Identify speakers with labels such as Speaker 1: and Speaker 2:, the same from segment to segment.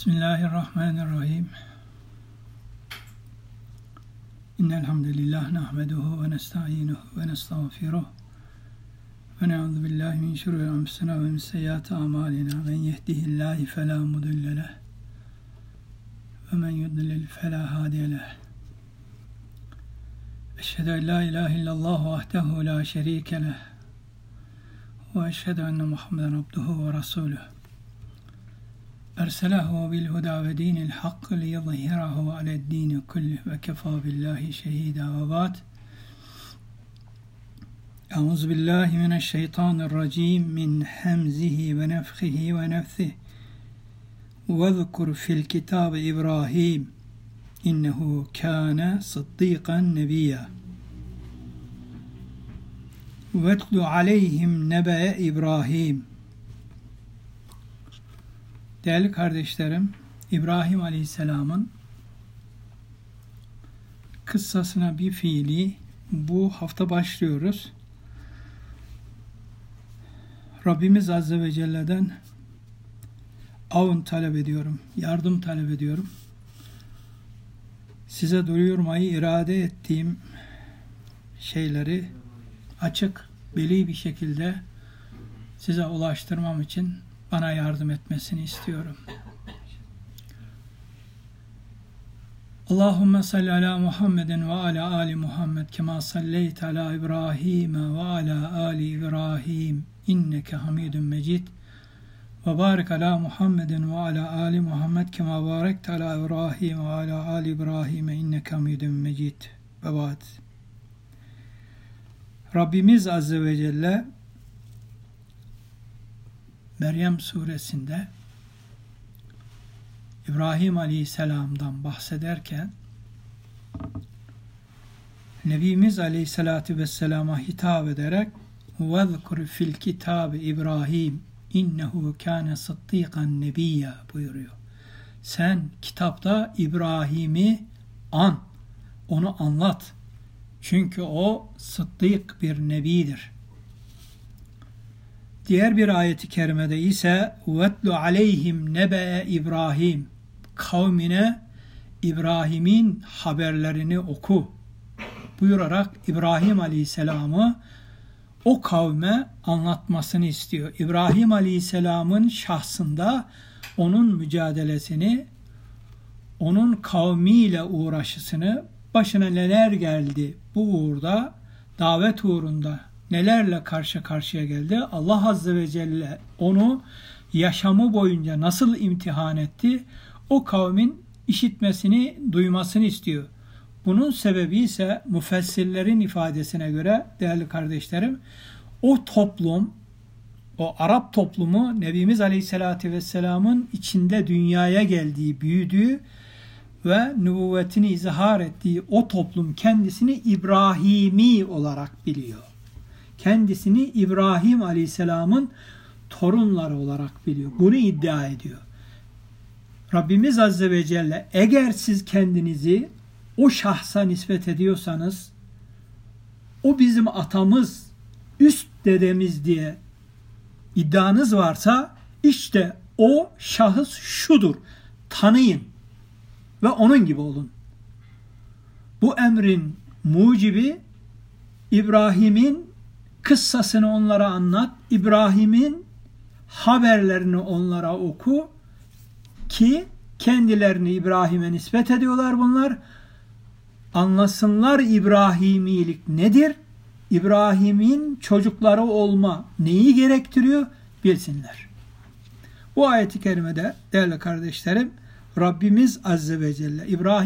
Speaker 1: Bismillahirrahmanirrahim. İnnel hamdelellahi nahmeduhu ve nestainuhu ve nestağfiruh. Ve na'udzu billahi min şururi enfusina ve min seyyiati amalina. Men yehdihillahu fela mudille leh. Ve men yudlil fela hadiye leh. Eşhedü en la ilahe illallah vahdehu la şerike leh. Ve eşhedü enne Muhammeden abduhu ve resuluh. Erselehu bil huda ve dinil hak liyuzhirahu ale'd-din kullih ve kefa billahi şehida ve ba'd. Euzu billahi mineşşeytanirracim min hemzihi ve nefhihi ve nefsihi. Vezkur fil kitab İbrahim innehu kâne sıddıkan nebiyya. Vetlu aleyhim nebe İbrahim. Değerli kardeşlerim, İbrahim Aleyhisselam'ın kıssasına bir fiili bu hafta başlıyoruz. Rabbimiz Azze ve Celle'den avun talep ediyorum, yardım talep ediyorum. Size duyurmayı irade ettiğim şeyleri açık, beli bir şekilde size ulaştırmam için bana yardım etmesini istiyorum. Allahümme salli ala Muhammedin ve ala ali Muhammed kema salleyte ala İbrahim ve ala ali İbrahim inneke hamidun mecid ve barik ala Muhammedin ve ala ali Muhammed kema barekte ala İbrahim ve ala ali İbrahim inneke hamidun mecid ve ba'd. Rabbimiz Azze ve Celle Meryem suresinde İbrahim Aleyhisselam'dan bahsederken Nebimiz Aleyhisselatü Vesselam'a hitap ederek وَذْكُرْ فِي الْكِتَابِ İbrahim innehu kâne sıddıkan nebiyya buyuruyor. Sen kitapta İbrahim'i an, onu anlat. Çünkü o sıddık bir nebidir. Diğer bir ayeti kerimede ise وَاتْلُ عَلَيْهِمْ نَبَأَ İbrahim, kavmine İbrahim'in haberlerini oku buyurarak İbrahim Aleyhisselam'ı o kavme anlatmasını istiyor. İbrahim Aleyhisselam'ın şahsında onun mücadelesini, onun kavmiyle uğraşısını, başına neler geldi bu uğurda, davet uğrunda nelerle karşı karşıya geldi? Allah Azze ve Celle onu yaşamı boyunca nasıl imtihan etti? O kavmin işitmesini, duymasını istiyor. Bunun sebebi ise müfessirlerin ifadesine göre değerli kardeşlerim, o toplum, o Arap toplumu Nebimiz Aleyhisselatü Vesselam'ın içinde dünyaya geldiği, büyüdüğü ve nübüvvetini izhar ettiği o toplum kendisini İbrahimi olarak biliyor. Kendisini İbrahim Aleyhisselam'ın torunları olarak biliyor. Bunu iddia ediyor. Rabbimiz Azze ve Celle eğer siz kendinizi o şahsa nispet ediyorsanız, o bizim atamız, üst dedemiz diye iddianız varsa, işte o şahıs şudur. Tanıyın ve onun gibi olun. Bu emrin mucibi İbrahim'in kıssasını onlara anlat, İbrahim'in haberlerini onlara oku ki kendilerini İbrahim'e nispet ediyorlar bunlar. Anlasınlar İbrahimilik nedir? İbrahim'in çocukları olma neyi gerektiriyor? Bilsinler. Bu ayet-i kerimede değerli kardeşlerim, Rabbimiz Azze ve Celle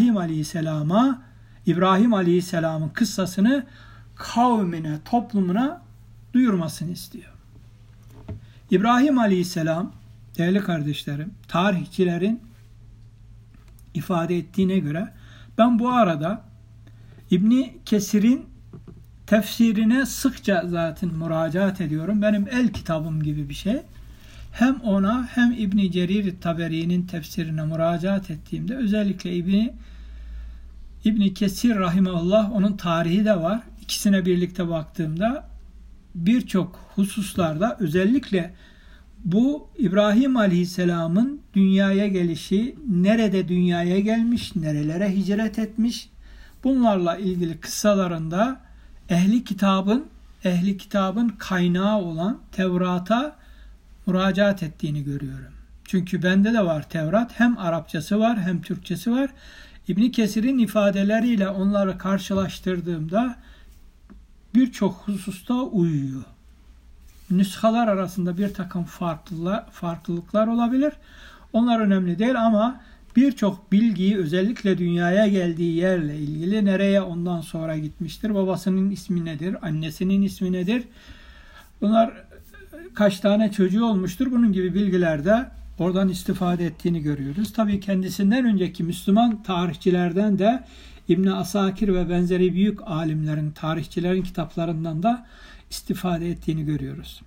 Speaker 1: İbrahim Aleyhisselam'ın kıssasını kavmine, toplumuna duyurmasını istiyor. İbrahim Aleyhisselam, değerli kardeşlerim, tarihçilerin ifade ettiğine göre, ben bu arada İbni Kesir'in tefsirine sıkça zaten müracaat ediyorum. Benim el kitabım gibi bir şey. Hem ona hem İbni Cerir Taberi'nin tefsirine müracaat ettiğimde özellikle İbni Kesir rahimehullah, onun tarihi de var. İkisine birlikte baktığımda birçok hususlarda özellikle bu İbrahim Aleyhisselam'ın dünyaya gelişi, nerede dünyaya gelmiş, nerelere hicret etmiş, bunlarla ilgili kıssalarında ehli kitabın kaynağı olan Tevrat'a müracaat ettiğini görüyorum. Çünkü bende de var Tevrat. Hem Arapçası var hem Türkçesi var. İbn Kesir'in ifadeleriyle onları karşılaştırdığımda birçok hususta uyuyor. Nüshalar arasında bir takım farklılıklar olabilir. Onlar önemli değil ama birçok bilgiyi, özellikle dünyaya geldiği yerle ilgili, nereye ondan sonra gitmiştir, babasının ismi nedir, annesinin ismi nedir, bunlar kaç tane çocuğu olmuştur, bunun gibi bilgiler de oradan istifade ettiğini görüyoruz. Tabii kendisinden önceki Müslüman tarihçilerden de İbn Asakir ve benzeri büyük alimlerin, tarihçilerin kitaplarından da istifade ettiğini görüyoruz.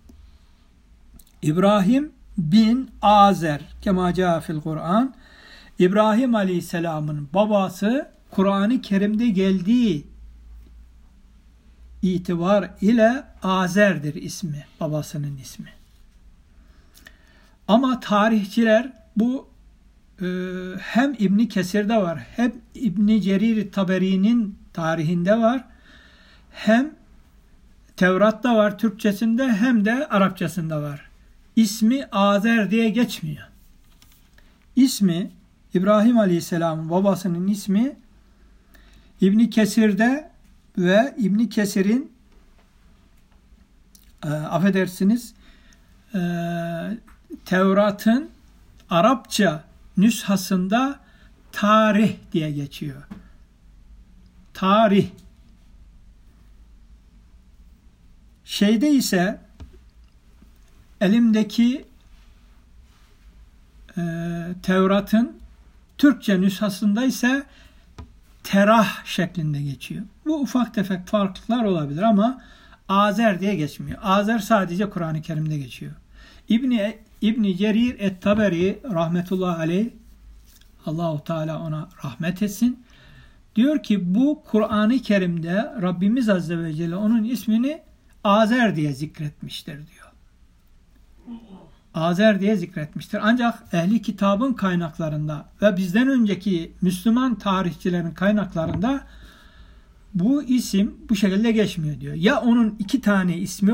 Speaker 1: İbrahim bin Azer kema caa fil Kur'an, İbrahim Aleyhisselam'ın babası Kur'an-ı Kerim'de geldiği itibar ile Azer'dir ismi, babasının ismi. Ama tarihçiler bu hem İbn Kesir'de var, hem İbn Cerir Taberi'nin tarihinde var, hem Tevrat'ta var Türkçesinde, hem de Arapçasında var. İsmi Azer diye geçmiyor. İsmi, İbrahim Aleyhisselam'ın babasının ismi İbn Kesir'de ve İbn Kesir'in Tevrat'ın Arapça nüshasında tarih diye geçiyor. Tarih. Şeyde ise elimdeki Tevrat'ın Türkçe nüshasında ise terah şeklinde geçiyor. Bu ufak tefek farklılıklar olabilir ama Azer diye geçmiyor. Azer sadece Kur'an-ı Kerim'de geçiyor. İbn Cerir et-Taberi rahmetullahi aleyh, Allahu Teala ona rahmet etsin, diyor ki bu Kur'an-ı Kerim'de Rabbimiz Azze ve Celle onun ismini Azer diye zikretmiştir diyor. Azer diye zikretmiştir. Ancak ehli kitabın kaynaklarında ve bizden önceki Müslüman tarihçilerin kaynaklarında bu isim bu şekilde geçmiyor diyor. Ya onun iki tane ismi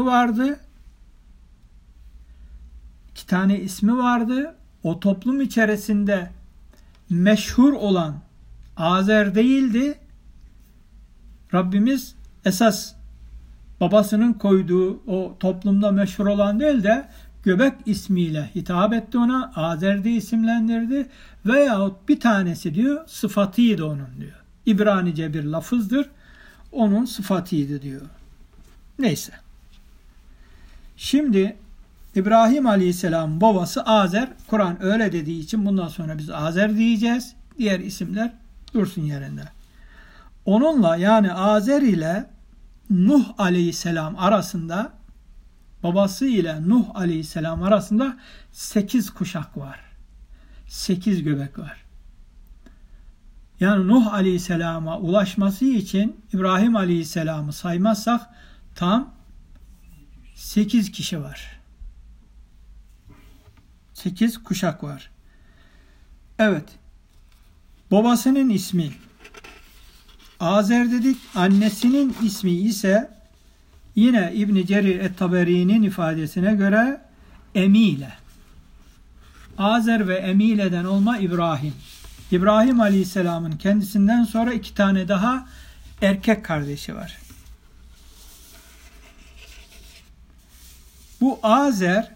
Speaker 1: vardı. O toplum içerisinde meşhur olan Azer değildi. Rabbimiz esas babasının koyduğu o toplumda meşhur olan değil de Göbek ismiyle hitap etti ona. Azer diye isimlendirdi. Veyahut bir tanesi diyor sıfatıydı onun diyor. İbranice bir lafızdır. Onun sıfatıydı diyor. Neyse. Şimdi İbrahim Aleyhisselam babası Azer. Kur'an öyle dediği için bundan sonra biz Azer diyeceğiz. Diğer isimler dursun yerinde. Onunla yani Azer ile Nuh Aleyhisselam arasında, babası ile Nuh Aleyhisselam arasında 8 kuşak var. 8 göbek var. Yani Nuh Aleyhisselam'a ulaşması için İbrahim Aleyhisselam'ı saymazsak tam 8 kişi var. 8 kuşak var. Evet. Babasının ismi Azer dedik. Annesinin ismi ise yine İbn Cerir et-Taberi'nin ifadesine göre Emile. Azer ve Emile'den olma İbrahim. İbrahim Aleyhisselam'ın kendisinden sonra 2 tane daha erkek kardeşi var. Bu Azer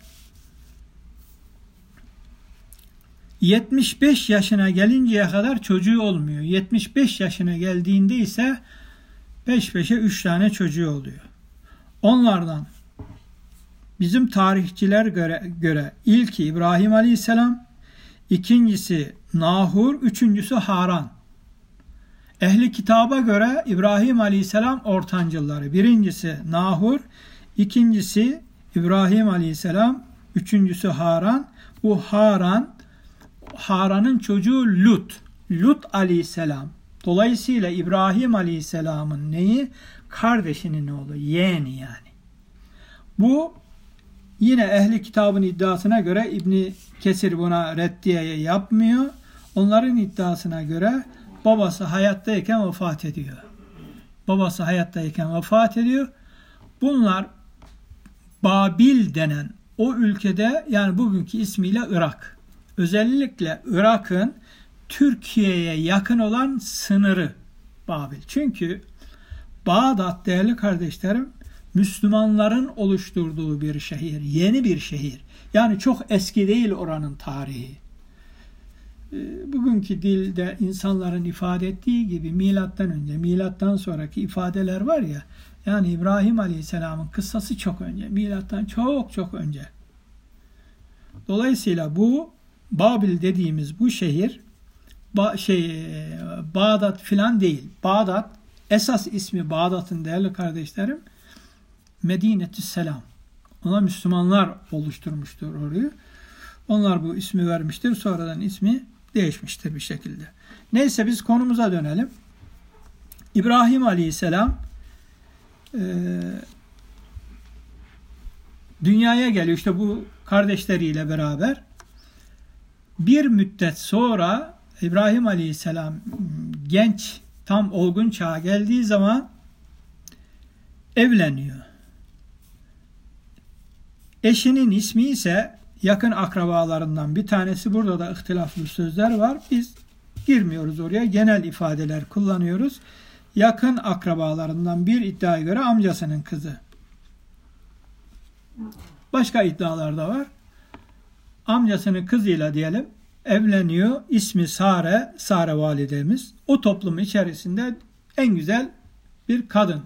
Speaker 1: 75 yaşına gelinceye kadar çocuğu olmuyor. 75 yaşına geldiğinde ise peş peşe 3 tane çocuğu oluyor. Onlardan bizim tarihçiler göre ilki İbrahim Aleyhisselam, ikincisi Nahur, üçüncüsü Haran. Ehli kitaba göre İbrahim Aleyhisselam ortancılları. Birincisi Nahur, ikincisi İbrahim Aleyhisselam, üçüncüsü Haran. Bu Haran'ın çocuğu Lut. Lut Aleyhisselam. Dolayısıyla İbrahim Aleyhisselam'ın neyi? Kardeşinin oğlu, yeğeni yani. Bu Yine ehli kitabın iddiasına göre İbni Kesir buna reddiye yapmıyor. Onların iddiasına göre babası hayattayken vefat ediyor. Babası hayattayken vefat ediyor. Bunlar Babil denen o ülkede, yani bugünkü ismiyle Irak. Özellikle Irak'ın Türkiye'ye yakın olan sınırı Babil. Çünkü Bağdat değerli kardeşlerim Müslümanların oluşturduğu bir şehir, yeni bir şehir. Yani çok eski değil oranın tarihi. Bugünkü dilde insanların ifade ettiği gibi milattan önce, milattan sonraki ifadeler var ya, yani İbrahim Aleyhisselam'ın kıssası çok önce, milattan çok çok önce. Dolayısıyla bu Babil dediğimiz bu şehir Bağdat filan değil. Bağdat, esas ismi Bağdat'ın değerli kardeşlerim Medine-tü Selam. Ona Müslümanlar oluşturmuştur orayı. Onlar bu ismi vermiştir. Sonradan ismi değişmiştir bir şekilde. Neyse biz konumuza dönelim. İbrahim Aleyhisselam dünyaya geliyor. İşte bu kardeşleriyle beraber. Bir müddet sonra İbrahim Aleyhisselam genç, tam olgun çağa geldiği zaman evleniyor. Eşinin ismi ise yakın akrabalarından bir tanesi. Burada da ihtilaflı sözler var. Biz girmiyoruz oraya. Genel ifadeler kullanıyoruz. Yakın akrabalarından bir iddiaya göre amcasının kızı. Başka iddialar da var. Amcasının kızıyla diyelim evleniyor. İsmi Sare, Sare validemiz. O toplumun içerisinde en güzel bir kadın.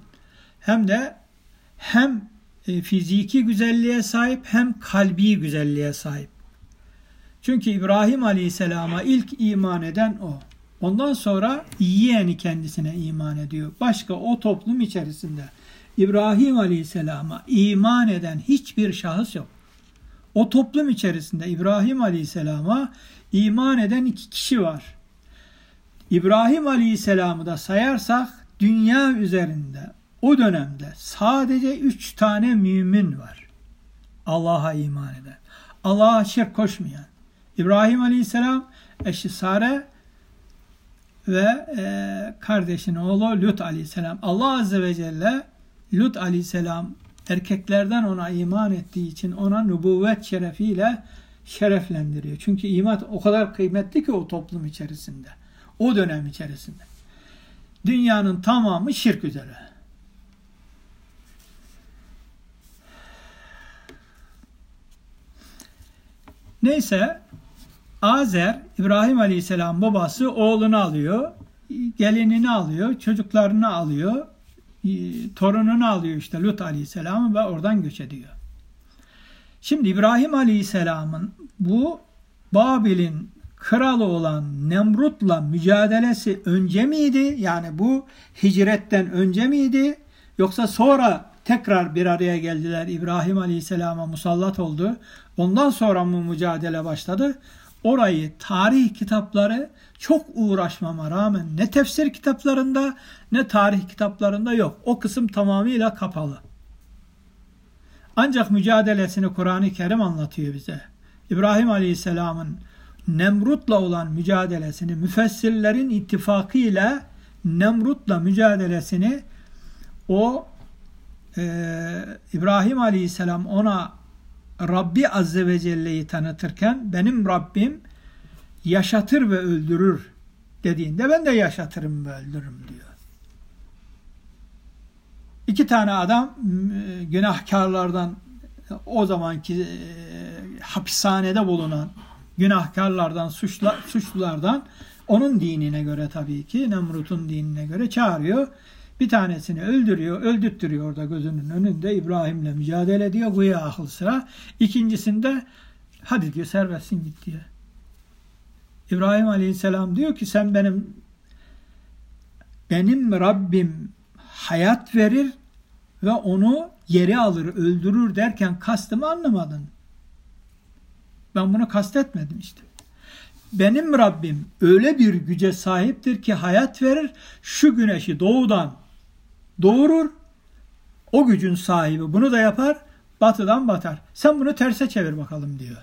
Speaker 1: Hem fiziki güzelliğe sahip hem kalbi güzelliğe sahip. Çünkü İbrahim Aleyhisselam'a ilk iman eden o. Ondan sonra yeğeni kendisine iman ediyor. Başka o toplum içerisinde İbrahim Aleyhisselam'a iman eden hiçbir şahıs yok. O toplum içerisinde İbrahim Aleyhisselam'a iman eden 2 kişi var. İbrahim Aleyhisselam'ı da sayarsak dünya üzerinde o dönemde sadece 3 tane mümin var. Allah'a iman eden. Allah'a şirk koşmayan. İbrahim Aleyhisselam, eşi Sare ve kardeşinin oğlu Lut Aleyhisselam. Allah Azze ve Celle Lut Aleyhisselam erkeklerden ona iman ettiği için ona nübüvvet şerefiyle şereflendiriyor. Çünkü iman o kadar kıymetli ki o toplum içerisinde. O dönem içerisinde. Dünyanın tamamı şirk üzere. Neyse Azer, İbrahim Aleyhisselam babası oğlunu alıyor, gelinini alıyor, çocuklarını alıyor, torununu alıyor işte Lut Aleyhisselam'ı ve oradan göç ediyor. Şimdi İbrahim Aleyhisselam'ın bu Babil'in kralı olan Nemrut'la mücadelesi önce miydi? Yani bu hicretten önce miydi? Yoksa sonra tekrar bir araya geldiler, İbrahim Aleyhisselam'a musallat oldu. Ondan sonra mı mücadele başladı? Orayı tarih kitapları çok uğraşmama rağmen ne tefsir kitaplarında ne tarih kitaplarında yok. O kısım tamamıyla kapalı. Ancak mücadelesini Kur'an-ı Kerim anlatıyor bize. İbrahim Aleyhisselam'ın Nemrut'la olan mücadelesini, müfessirlerin ittifakıyla Nemrut'la mücadelesini İbrahim Aleyhisselam ona Rabbi Azze ve Celle'yi tanıtırken benim Rabbim yaşatır ve öldürür dediğinde ben de yaşatırım ve öldürürüm diyor. 2 tane adam günahkarlardan, o zamanki hapishanede bulunan günahkarlardan, suçlulardan onun dinine göre tabii ki Nemrut'un dinine göre çağırıyor. Bir tanesini öldürüyor, öldürttürüyor orada gözünün önünde. İbrahim'le mücadele ediyor. Güya akıl sıra. İkincisinde hadi diyor serbestsin git diyor. İbrahim Aleyhisselam diyor ki sen benim Rabbim hayat verir ve onu geri alır, öldürür derken kastımı anlamadın. Ben bunu kastetmedim işte. Benim Rabbim öyle bir güce sahiptir ki hayat verir, şu güneşi doğudan doğurur, o gücün sahibi bunu da yapar, batıdan batar. Sen bunu terse çevir bakalım diyor.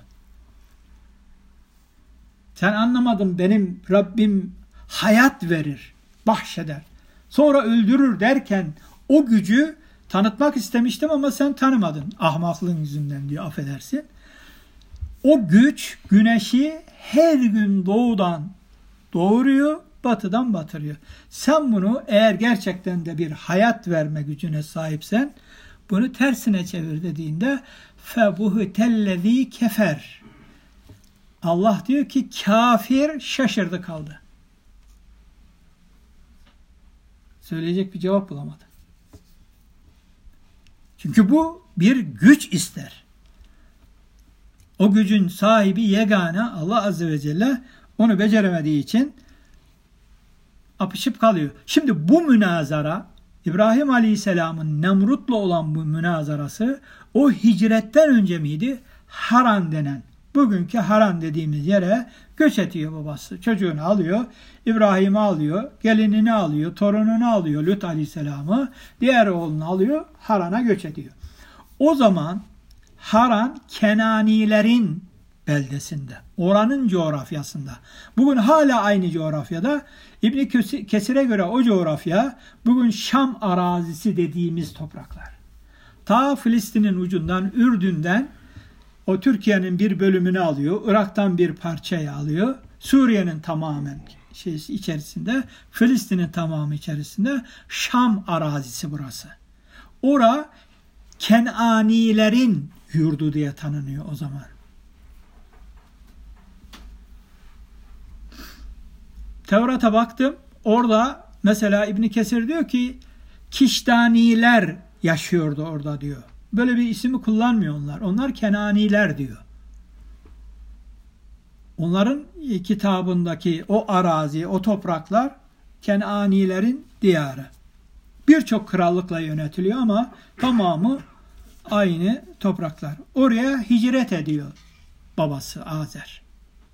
Speaker 1: Sen anlamadın, benim Rabbim hayat verir, bahşeder. Sonra öldürür derken o gücü tanıtmak istemiştim ama sen tanımadın. Ahmaklığın yüzünden diyor, affedersin. O güç güneşi her gün doğudan doğuruyor, batıdan batırıyor. Sen bunu eğer gerçekten de bir hayat verme gücüne sahipsen bunu tersine çevir dediğinde febuhutellezî kefer. Allah diyor ki kafir şaşırdı kaldı. Söyleyecek bir cevap bulamadı. Çünkü bu bir güç ister. O gücün sahibi yegane Allah Azze ve Celle, onu beceremediği için apışıp kalıyor. Şimdi bu münazara, İbrahim Aleyhisselam'ın Nemrut'la olan bu münazarası o hicretten önce miydi? Haran denen, bugünkü Haran dediğimiz yere göç ediyor babası. Çocuğunu alıyor, İbrahim'i alıyor, gelinini alıyor, torununu alıyor, Lut Aleyhisselam'ı, diğer oğlunu alıyor, Haran'a göç ediyor. O zaman Haran Kenanilerin beldesinde, oranın coğrafyasında. Bugün hala aynı coğrafyada. İbn Kesir'e göre o coğrafya bugün Şam arazisi dediğimiz topraklar. Ta Filistin'in ucundan, Ürdün'den o Türkiye'nin bir bölümünü alıyor, Irak'tan bir parçayı alıyor, Suriye'nin tamamen içerisinde, Filistin'in tamamı içerisinde Şam arazisi burası. Ora Kenanilerin yurdu diye tanınıyor o zaman. Tevrat'a baktım. Orada mesela İbn Kesir diyor ki Kiştaniler yaşıyordu orada diyor. Böyle bir ismi kullanmıyor onlar. Onlar Kenaniler diyor. Onların kitabındaki o arazi, o topraklar Kenanilerin diyarı. Birçok krallıkla yönetiliyor ama tamamı aynı topraklar. Oraya hicret ediyor babası Azer.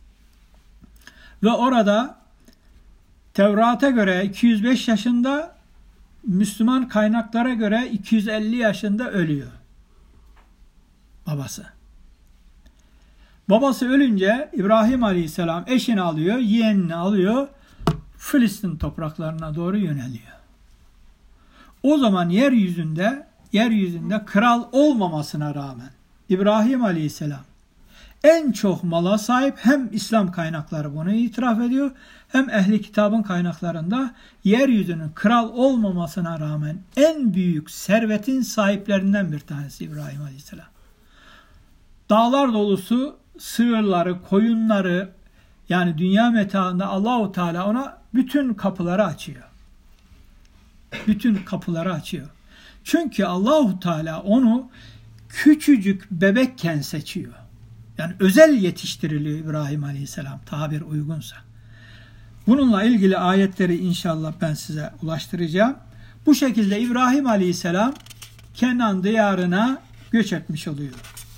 Speaker 1: Ve orada Tevrat'a göre 205 yaşında, Müslüman kaynaklara göre 250 yaşında ölüyor babası. Babası ölünce İbrahim Aleyhisselam eşini alıyor, yeğenini alıyor, Filistin topraklarına doğru yöneliyor. O zaman yeryüzünde kral olmamasına rağmen İbrahim Aleyhisselam en çok mala sahip, hem İslam kaynakları bunu itiraf ediyor, hem ehli kitabın kaynaklarında yeryüzünün kral olmamasına rağmen en büyük servetin sahiplerinden bir tanesi İbrahim Aleyhisselam. Dağlar dolusu sığırları, koyunları, yani dünya metaında Allahu Teala ona bütün kapıları açıyor. Bütün kapıları açıyor. Çünkü Allahu Teala onu küçücük bebekken seçiyor. Yani özel yetiştiriliyor İbrahim Aleyhisselam, tabir uygunsa. Bununla ilgili ayetleri inşallah ben size ulaştıracağım. Bu şekilde İbrahim Aleyhisselam Kenan diyarına göç etmiş oluyor.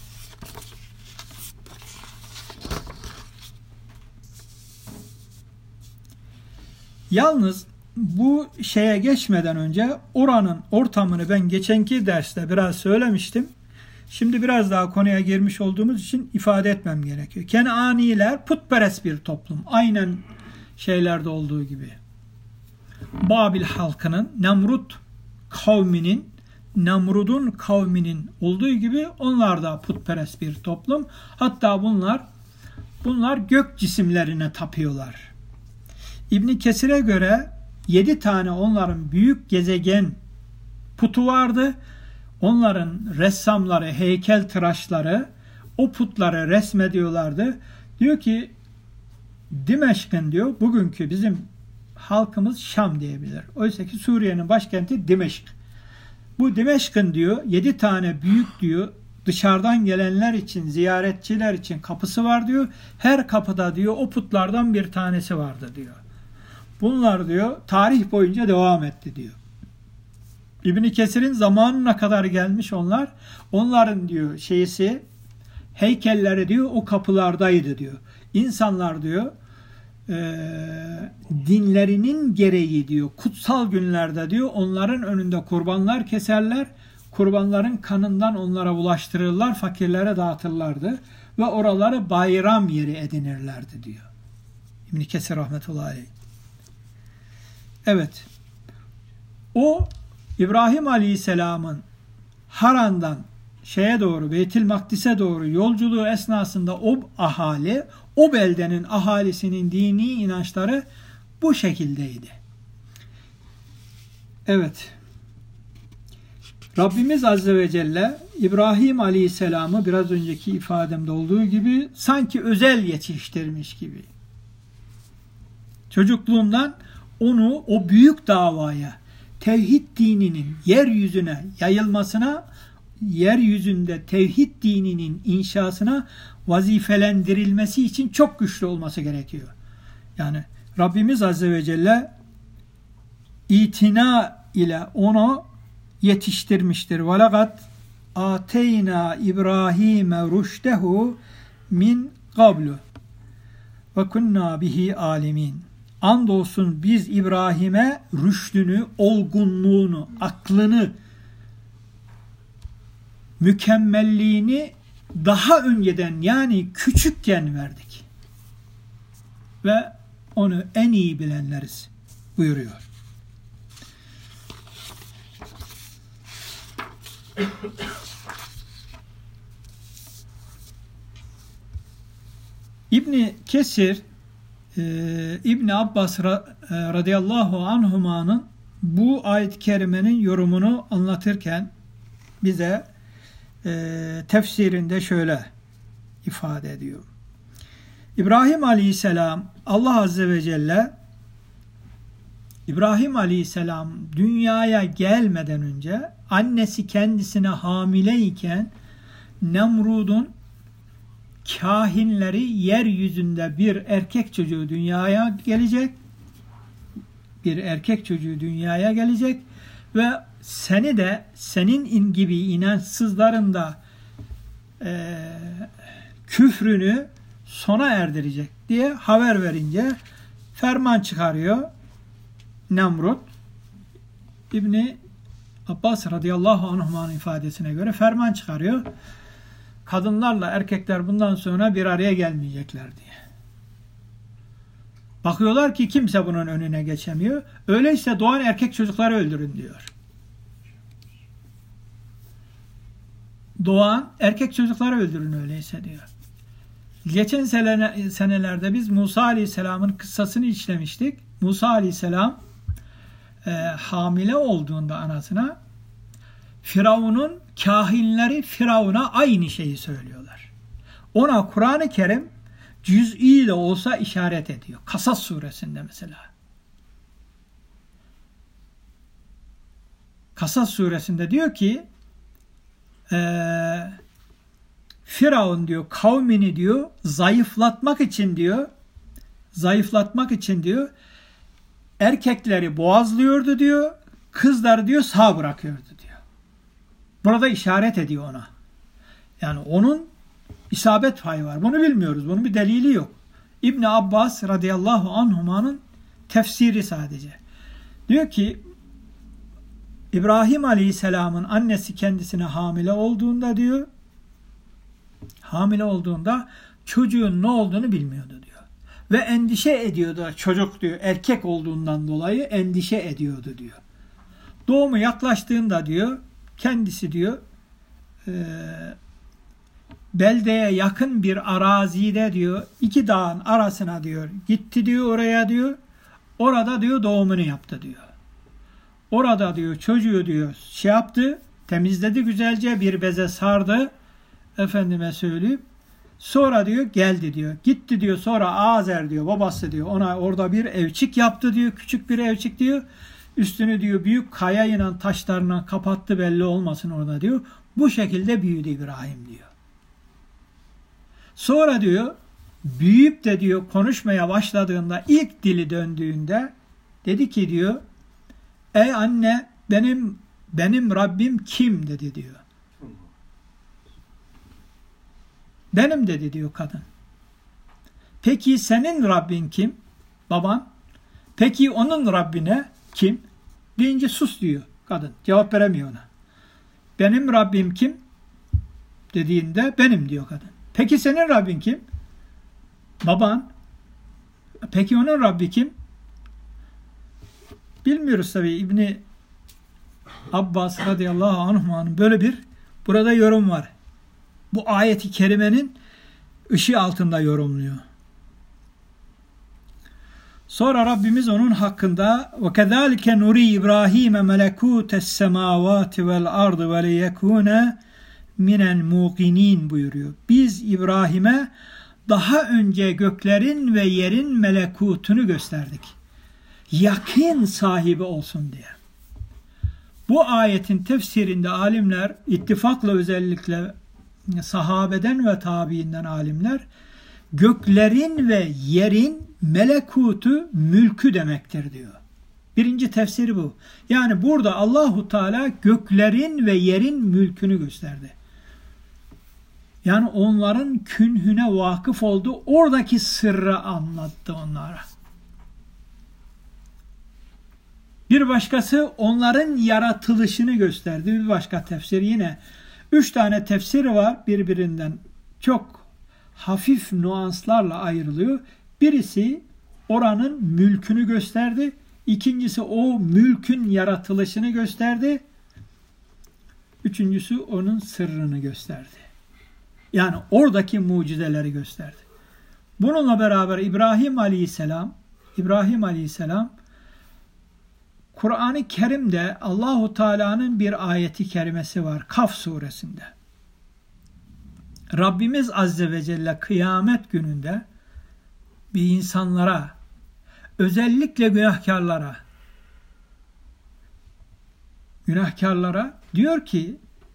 Speaker 1: Yalnız bu şeye geçmeden önce oranın ortamını ben geçenki derste biraz söylemiştim. Şimdi biraz daha konuya girmiş olduğumuz için ifade etmem gerekiyor. Kenaniler putperest bir toplum. Aynen şeylerde olduğu gibi. Babil halkının, Namrud'un kavminin olduğu gibi onlar da putperest bir toplum. Hatta bunlar gök cisimlerine tapıyorlar. İbn Kesir'e göre 7 tane onların büyük gezegen putu vardı. Onların ressamları, heykeltıraşları o putları resmediyorlardı. Diyor ki Dimeşk'in diyor, bugünkü bizim halkımız Şam diyebilir. Oysa ki Suriye'nin başkenti Dimeşk. Bu Dimeşk'in diyor 7 tane büyük diyor dışarıdan gelenler için, ziyaretçiler için kapısı var diyor. Her kapıda diyor o putlardan bir tanesi vardı diyor. Bunlar diyor tarih boyunca devam etti diyor. İbn Kesir'in zamanına kadar gelmiş onlar. Onların diyor heykelleri diyor o kapılardaydı diyor. İnsanlar diyor dinlerinin gereği diyor kutsal günlerde diyor onların önünde kurbanlar keserler. kurbanların kanından onlara bulaştırırlar, fakirlere dağıtırlardı ve oraları bayram yeri edinirlerdi diyor İbn Kesir rahmetullahi aleyh. Evet. O İbrahim Aleyhisselam'ın Haran'dan şeye doğru, Beytül Makdis'e doğru yolculuğu esnasında o ahali, o beldenin ahalisinin dini inançları bu şekildeydi. Evet. Rabbimiz Azze ve Celle İbrahim Aleyhisselam'ı biraz önceki ifademde olduğu gibi sanki özel yetiştirmiş gibi. Çocukluğundan onu o büyük davaya, tevhid dininin yeryüzüne yayılmasına, yeryüzünde tevhid dininin inşasına vazifelendirilmesi için çok güçlü olması gerekiyor. Yani Rabbimiz Azze ve Celle itina ile onu yetiştirmiştir. وَلَقَدْ آتَيْنَا İbrahim'e rüştehu min qablu ve kunna bihi alimin. Andolsun biz İbrahim'e rüştünü, olgunluğunu, aklını, mükemmelliğini daha önceden, yani küçükken verdik. Ve onu en iyi bilenleriz buyuruyor. İbni Kesir İbni Abbas radıyallahu anhuma'nın bu ayet-i kerimenin yorumunu anlatırken bize tefsirinde şöyle ifade ediyor. İbrahim Aleyhisselam, Allah Azze ve Celle İbrahim Aleyhisselam dünyaya gelmeden önce annesi kendisine hamileyken Nemrud'un kahinleri yeryüzünde bir erkek çocuğu dünyaya gelecek. Bir erkek çocuğu dünyaya gelecek ve seni de senin gibi inançsızların da küfrünü sona erdirecek diye haber verince ferman çıkarıyor Nemrut. İbni Abbas radıyallahu anhuma'nın ifadesine göre ferman çıkarıyor. Kadınlarla erkekler bundan sonra bir araya gelmeyecekler diye. Bakıyorlar ki kimse bunun önüne geçemiyor. Öyleyse doğan erkek çocukları öldürün diyor. Doğan erkek çocukları öldürün öyleyse diyor. Geçen senelerde biz Musa Aleyhisselam'ın kıssasını işlemiştik. Musa Aleyhisselam hamile olduğunda anasına, Firavun'un kahinleri Firavun'a aynı şeyi söylüyorlar. Ona Kur'an-ı Kerim cüz'i de olsa işaret ediyor. Kasas suresinde mesela. Kasas suresinde diyor ki Firavun diyor kavmini diyor zayıflatmak için diyor erkekleri boğazlıyordu diyor, kızları diyor sağ bırakıyordu diyor. Burada işaret ediyor ona. Yani onun isabet payı var. Bunu bilmiyoruz. Bunun bir delili yok. İbn Abbas radıyallahu anhuma'nın tefsiri sadece. Diyor ki İbrahim Aleyhisselam'ın annesi kendisine hamile olduğunda çocuğun ne olduğunu bilmiyordu diyor. Ve endişe ediyordu. Çocuk diyor erkek olduğundan dolayı endişe ediyordu diyor. Doğumu yaklaştığında diyor kendisi diyor beldeye yakın bir arazide diyor iki dağın arasına diyor gitti diyor oraya diyor. Orada diyor doğumunu yaptı diyor. Orada diyor çocuğu diyor yaptı, temizledi güzelce, bir beze sardı. Efendime söyleyeyim. Sonra diyor geldi diyor. Gitti diyor sonra Azer diyor babası diyor ona orada bir evçik yaptı diyor. Küçük bir evçik diyor. Üstünü diyor büyük kayayla taşlarına kapattı belli olmasın orada diyor. Bu şekilde büyüdü İbrahim diyor. Sonra diyor büyüyüp de diyor konuşmaya başladığında ilk dili döndüğünde dedi ki diyor ey anne benim Rabbim kim dedi diyor. Benim dedi diyor kadın. Peki senin Rabbin kim? Baban. Peki onun Rabbine kim? Deyince sus diyor kadın. Cevap veremiyor ona. benim Rabbim kim? Dediğinde benim diyor kadın. Peki senin Rabbin kim? Baban. Peki onun Rabbi kim? Bilmiyoruz tabii. İbni Abbas radıyallahu anh'ın böyle bir burada yorum var. Bu ayeti kerimenin ışığı altında yorumluyor. Sonra Rabbimiz onun hakkında وَكَذَٰلِكَ نُرِي إِبْرَاهِيمَ مَلَكُوتَ السَّمَاوَاتِ وَالْأَرْضِ وَلِيَكُونَ مِنَ الْمُوقِنِينَ buyuruyor. Biz İbrahim'e daha önce göklerin ve yerin melekutunu gösterdik. Yakın sahibi olsun diye. Bu ayetin tefsirinde alimler ittifakla özellikle sahabeden ve tabiinden alimler göklerin ve yerin melekutu mülkü demektir diyor. Birinci tefsiri bu. Yani burada Allahu Teala göklerin ve yerin mülkünü gösterdi. Yani onların künhüne vakıf oldu. Oradaki sırrı anlattı onlara. Bir başkası onların yaratılışını gösterdi. Bir başka tefsir yine. 3 tane tefsir var. Birbirinden çok hafif nüanslarla ayrılıyor. Birisi oranın mülkünü gösterdi. İkincisi o mülkün yaratılışını gösterdi. Üçüncüsü onun sırrını gösterdi. Yani oradaki mucizeleri gösterdi. Bununla beraber İbrahim Aleyhisselam Kur'an-ı Kerim'de Allahu Teala'nın bir ayeti kerimesi var. Kaf suresinde. Rabbimiz Azze ve Celle kıyamet gününde bir insanlara, özellikle günahkarlara diyor ki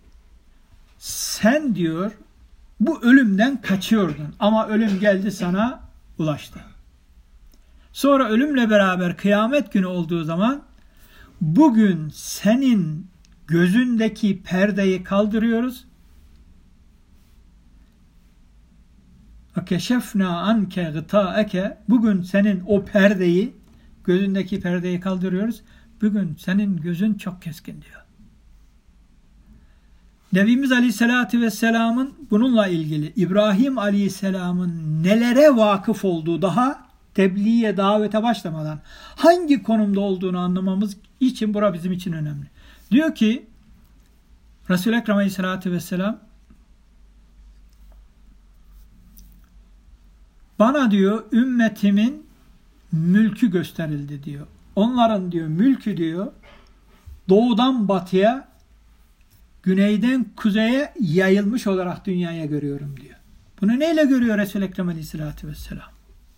Speaker 1: sen diyor bu ölümden kaçıyordun ama ölüm geldi sana ulaştı. Sonra ölümle beraber kıyamet günü olduğu zaman bugün senin gözündeki perdeyi kaldırıyoruz. وَكَشَفْنَا عَنْكَ غِطَاءَكَ bugün senin o perdeyi, gözündeki perdeyi kaldırıyoruz. Bugün senin gözün çok keskin diyor. Nebimiz Aleyhisselatü Vesselam'ın bununla ilgili İbrahim Aleyhisselam'ın nelere vakıf olduğu daha tebliğe, davete başlamadan hangi konumda olduğunu anlamamız için bura bizim için önemli. Diyor ki Resul-i Ekrem Aleyhisselatü Vesselam bana diyor ümmetimin mülkü gösterildi diyor. Onların diyor mülkü diyor doğudan batıya, güneyden kuzeye yayılmış olarak dünyaya görüyorum diyor. Bunu neyle görüyor Resul-i Ekrem Aleyhisselatü Vesselam?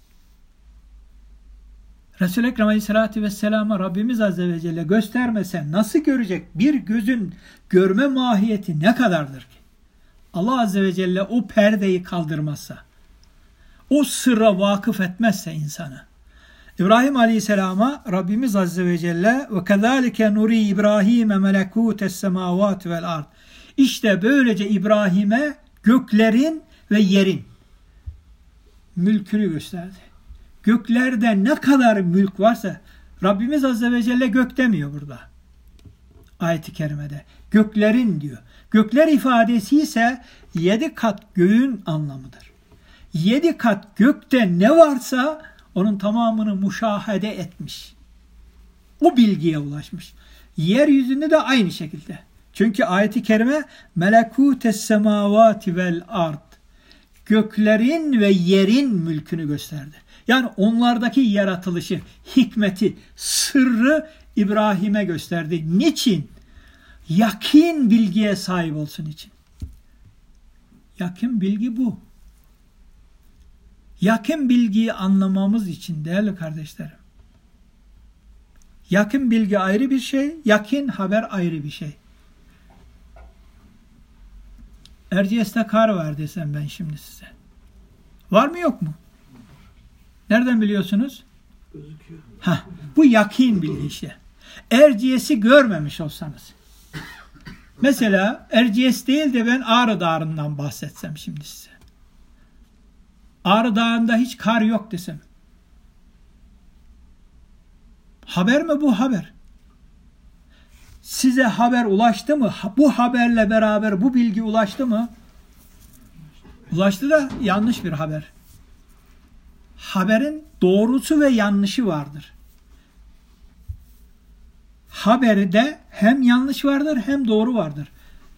Speaker 1: Resul-i Ekrem Aleyhisselatü Vesselam'a Rabbimiz Azze ve Celle göstermese nasıl görecek? Bir gözün görme mahiyeti ne kadardır ki? Allah Azze ve Celle o perdeyi kaldırmazsa, o sırra vakıf etmezse insanı. İbrahim Aleyhisselam'a Rabbimiz Azze ve Celle وَكَذَٰلِكَ نُرِي إِبْرَاهِيمَ مَلَكُوتَ السَّمَاوَاتِ وَالْأَرْضِ İşte böylece İbrahim'e göklerin ve yerin mülkünü gösterdi. Göklerde ne kadar mülk varsa Rabbimiz Azze ve Celle gök demiyor burada. Ayet-i kerimede. Göklerin diyor. Gökler ifadesi ise 7 kat göğün anlamıdır. 7 kat gökte ne varsa onun tamamını müşahede etmiş. O bilgiye ulaşmış. Yeryüzünde de aynı şekilde. Çünkü ayet-i kerime melekutes semavati vel ard göklerin ve yerin mülkünü gösterdi. Yani onlardaki yaratılışı, hikmeti, sırrı İbrahim'e gösterdi. Niçin? Yakın bilgiye sahip olsun için. Yakın bilgi bu. Yakın bilgiyi anlamamız için değerli kardeşlerim. Yakın bilgi ayrı bir şey, yakın haber ayrı bir şey. Erciyes'te kar var desem ben şimdi size. Var mı yok mu? Nereden biliyorsunuz?
Speaker 2: Gözüküyor.
Speaker 1: Bu yakın bilgi işte. Erciyes'i görmemiş olsanız. Mesela Erciyes değil de ben Ağrı Dağı'ndan bahsetsem şimdi size. Ağrı Dağı'nda hiç kar yok desem. Haber mi bu? Haber. size haber ulaştı mı? Bu haberle beraber bu bilgi ulaştı mı? Ulaştı da yanlış bir haber. Haberin doğrusu ve yanlışı vardır. Haberde hem yanlış vardır hem doğru vardır.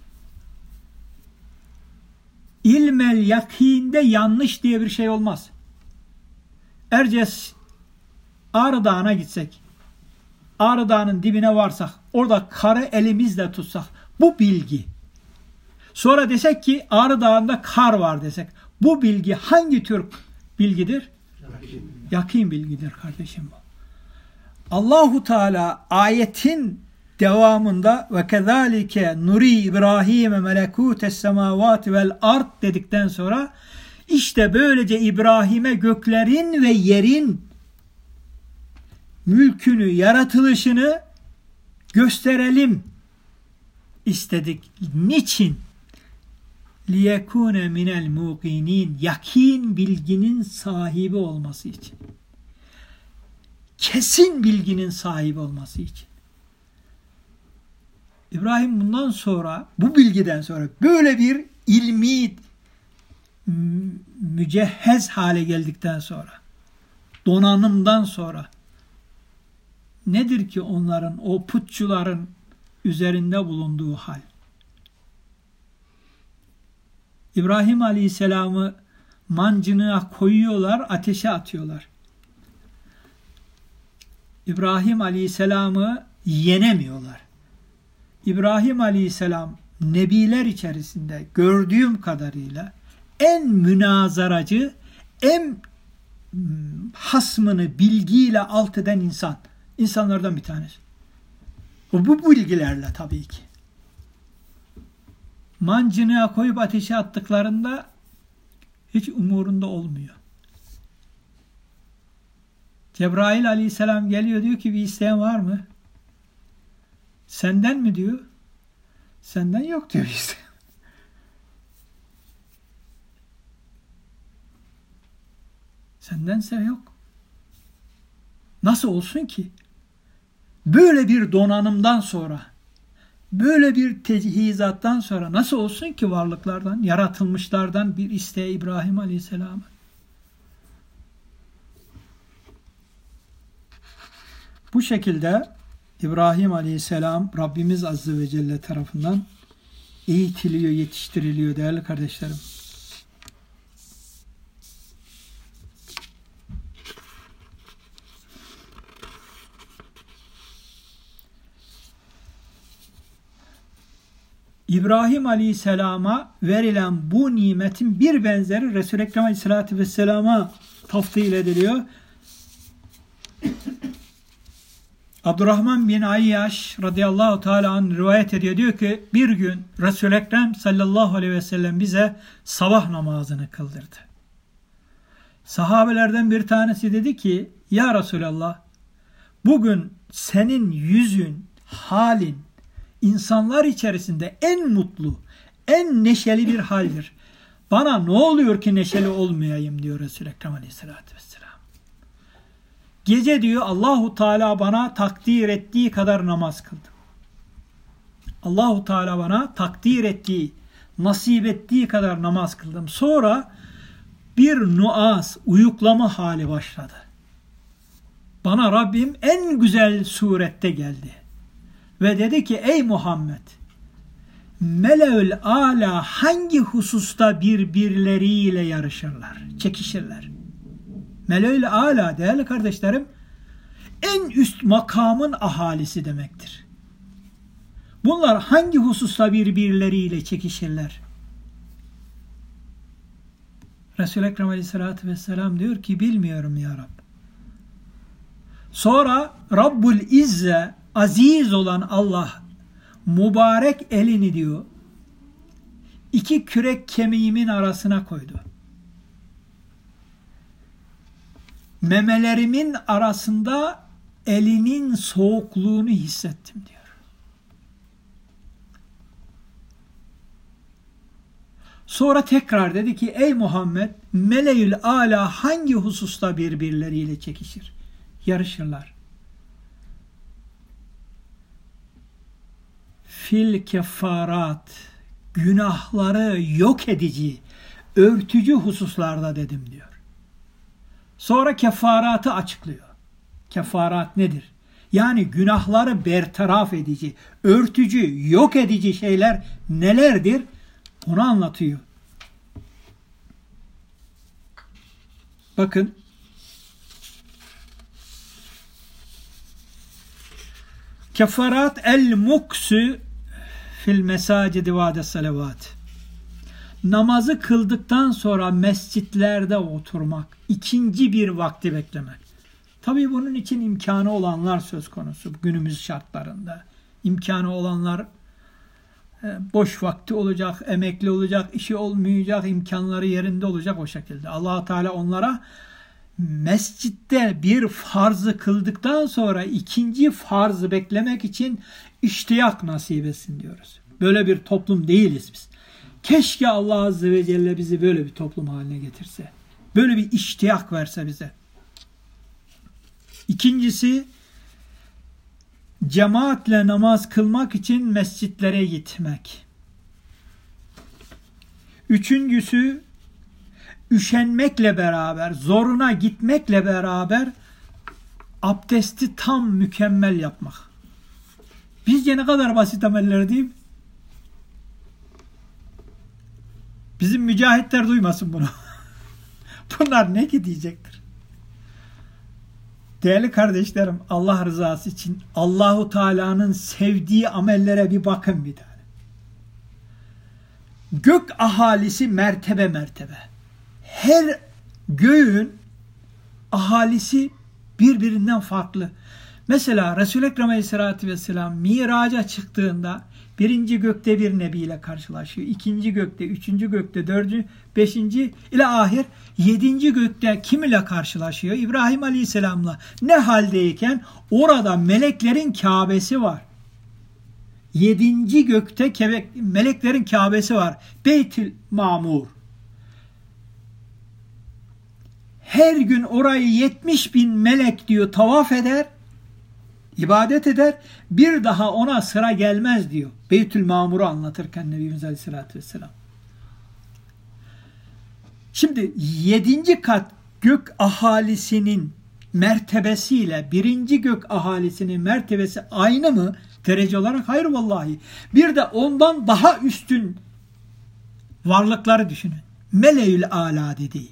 Speaker 1: İlmel yakinde yanlış diye bir şey olmaz. Erciyes Ağrı Dağı'na gitsek, Ağrı Dağı'nın dibine varsak, orada karı elimizle tutsak, bu bilgi. Sonra desek ki Ağrı Dağı'nda kar var desek, bu bilgi hangi tür bilgidir? Yakîn bilgidir kardeşim bu. Allahu Teala ayetin devamında ve kezalike nuri İbrahim'e melekûtes semâvâti vel ard dedikten sonra işte böylece İbrahim'e göklerin ve yerin mülkünü, yaratılışını gösterelim istedik. Niçin? liyekûne minel muqinin, yakîn bilginin sahibi olması için. Kesin bilginin sahibi olması için. İbrahim bundan sonra, bu bilgiden sonra böyle bir ilmi mücehhez hale geldikten sonra, donanımdan sonra nedir ki onların, o putçuların üzerinde bulunduğu hal? İbrahim Aleyhisselam'ı mancınığa koyuyorlar, ateşe atıyorlar. İbrahim Aleyhisselam'ı yenemiyorlar. İbrahim Aleyhisselam nebiler içerisinde gördüğüm kadarıyla en münazaracı, en hasmını bilgiyle alt eden insanlardan bir tanesi. Bu bilgilerle tabii ki. Mancınığa koyup ateşe attıklarında hiç umurunda olmuyor. Cebrail Aleyhisselam geliyor, diyor ki bir isteğin var mı? Senden mi diyor? Senden yok diyor işte. Sendense yok. Nasıl olsun ki? Böyle bir donanımdan sonra, böyle bir tecihizattan sonra nasıl olsun ki varlıklardan, yaratılmışlardan bir isteği İbrahim Aleyhisselam'a? Bu şekilde İbrahim Aleyhisselam Rabbimiz Azze ve Celle tarafından eğitiliyor, yetiştiriliyor değerli kardeşlerim. İbrahim Aleyhisselam'a verilen bu nimetin bir benzeri Resul-i Ekrem Aleyhisselatü Vesselam'a taftil ediliyor. Abdurrahman bin Ayyaş radıyallahu teala anh rivayet ediyor. Diyor ki bir gün Resul-i Ekrem sallallahu aleyhi ve sellem bize sabah namazını kıldırdı. Sahabelerden bir tanesi dedi ki ya Resulallah, bugün senin yüzün, halin insanlar içerisinde en mutlu, en neşeli bir haldir. Bana ne oluyor ki neşeli olmayayım diyor Resul-i Ekrem aleyhissalatü vesselam. Gece diyor Allahu Teala bana takdir ettiği kadar namaz kıldım. Allahu Teala bana takdir ettiği, nasip ettiği kadar namaz kıldım. Sonra bir nuaz, uyuklama hali başladı. Bana Rabbim en güzel surette geldi. Ve dedi ki ey Muhammed, Meleül Âlâ hangi hususta birbirleriyle yarışırlar, çekişirler? Meleül Âlâ değerli kardeşlerim, en üst makamın ahalisi demektir. Bunlar hangi hususta birbirleriyle çekişirler? Resul-i Ekrem Aleyhisselatü Vesselam diyor ki bilmiyorum ya Rab. Sonra Rabbul İzze, aziz olan Allah mübarek elini diyor iki kürek kemiğimin arasına koydu. Memelerimin arasında elinin soğukluğunu hissettim diyor. Sonra tekrar dedi ki ey Muhammed, Meleül Âlâ hangi hususta birbirleriyle çekişir, yarışırlar? fil kefarat, günahları yok edici, örtücü hususlarda dedim diyor. Sonra kefaratı açıklıyor. Kefarat nedir? Yani günahları bertaraf edici, örtücü, yok edici şeyler nelerdir? Onu anlatıyor. Bakın. Kefarat el-muksu fil mesacidi vade salavat. Namazı kıldıktan sonra mescitlerde oturmak, ikinci bir vakti beklemek. Tabii bunun için imkanı olanlar söz konusu günümüz şartlarında. İmkanı olanlar boş vakti olacak, emekli olacak, işi olmayacak, imkanları yerinde olacak o şekilde. Allah Teala onlara mescitte bir farzı kıldıktan sonra ikinci farzı beklemek için iştiyak nasip etsin diyoruz. Böyle bir toplum değiliz biz. Keşke Allah Azze ve Celle bizi böyle bir toplum haline getirse. Böyle bir iştiyak verse bize. İkincisi, cemaatle namaz kılmak için mescitlere gitmek. Üçüncüsü, üşenmekle beraber, zoruna gitmekle beraber abdesti tam mükemmel yapmak. Bizce ne kadar basit ameller değil mi? Bizim mücahitler duymasın bunu. Bunlar ne ki diyecektir. Değerli kardeşlerim, Allah rızası için Allahu Teala'nın sevdiği amellere bir bakın bir tane. Gök ahalisi mertebe mertebe. Her göğün ahalisi birbirinden farklı. Mesela Resul-i Ekrem Aleyhisselatü Vesselam Miraca çıktığında birinci gökte bir nebiyle karşılaşıyor. İkinci gökte, üçüncü gökte, dördüncü, beşinci ile ahir yedinci gökte kim ile karşılaşıyor? İbrahim Aleyhisselam'la. Ne haldeyken? Orada meleklerin Kabe'si var. Yedinci gökte meleklerin Kabe'si var. Beyt-ül Mamur. Her gün orayı 70.000 melek diyor tavaf eder, ibadet eder. Bir daha ona sıra gelmez diyor. Beytül Mamur'u anlatırken Nebimiz Aleyhisselatü Vesselam. Şimdi 7. kat gök ahalisinin mertebesiyle 1. gök ahalisinin mertebesi aynı mı? Derece olarak hayır vallahi. Bir de ondan daha üstün varlıkları düşünün. Meleül Ala dediği.